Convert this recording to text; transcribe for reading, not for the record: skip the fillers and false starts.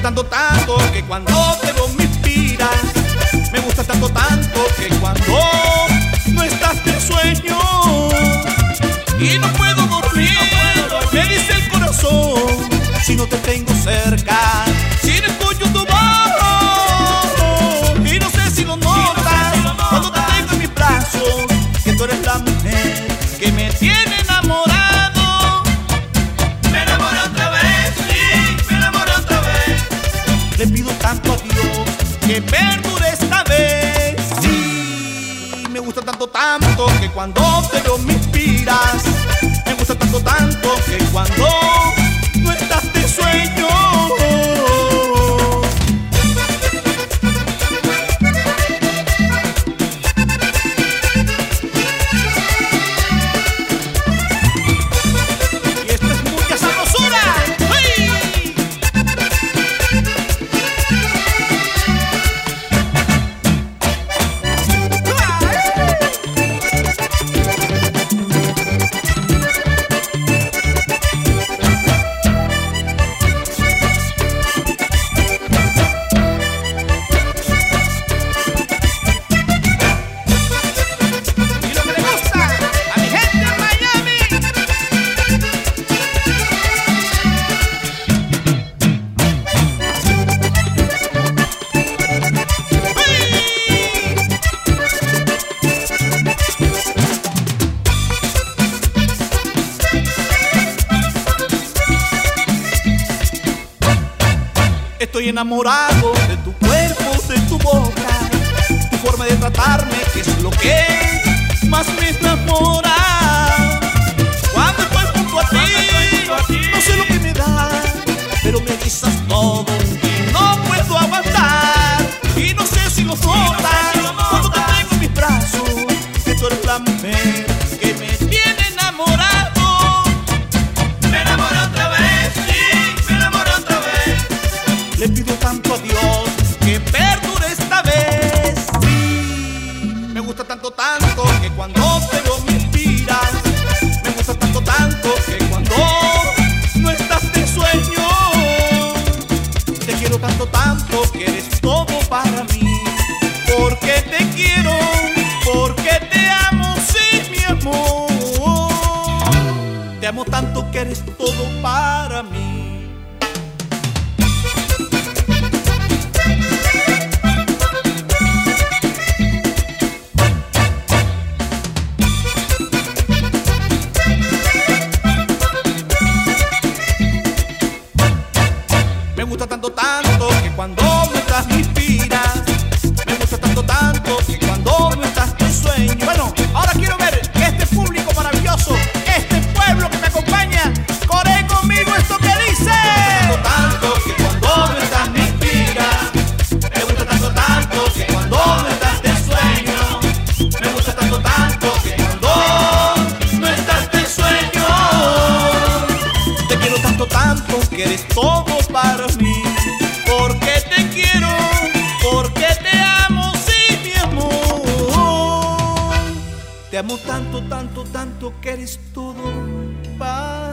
tanto, tanto que cuando te veo me inspiras. Me gusta tanto, tanto que cuando no estás te sueño. Y no puedo dormir, me dice el corazón, si no te tengo cerca, si no escucho tu voz. Y no sé si lo notas cuando te tengo en mis brazos, que tú eres la mujer que me tiene enamorado. Me enamoré otra vez, sí, me enamoré otra vez. Le pido tanto a Dios que perdure esta vez. Sí, me gusta tanto, tanto que cuando te veo me inspiras. Me gusta tanto, tanto que cuando no estás te sueño. Y esto es mucha sabrosura. ¡Uy! Estoy enamorado de tu cuerpo, de tu boca, tu forma de tratarme, que es lo que más me enamora. Cuando estoy junto a ti, no sé lo que me da, pero me guisas todo y no puedo aguantar. Y no sé si lo notas cuando te tengo en mis brazos, que tú eres la mujer que me tiene enamorado. Me enamoré otra vez, sí, me enamoré otra vez. Le pido tanto a Dios que perdure esta vez. Sí, me gusta tanto, tanto que cuando te veo me inspiras. Me gusta tanto, tanto que cuando no estás te sueño. Te quiero tanto, tanto que eres todo para mí. Porque te quiero, porque te amo, sí, mi amor. Te amo tanto que eres todo para mí. Me gusta tanto, tanto que cuando no estás me inspiras. Me gusta tanto, tanto que cuando no estás te sueño. Bueno, ahora quiero ver que este público maravilloso, este pueblo que me acompaña, coree conmigo esto que dice. Me gusta tanto que cuando no estás me inspiras. Me gusta tanto, tanto que cuando no estás te sueño. Me gusta tanto, tanto que cuando no estás te sueño. Te quiero tanto, tanto que eres todo para mí. Porque te quiero, porque te amo, sí, mi amor. Te amo tanto, tanto, tanto que eres todo para mí.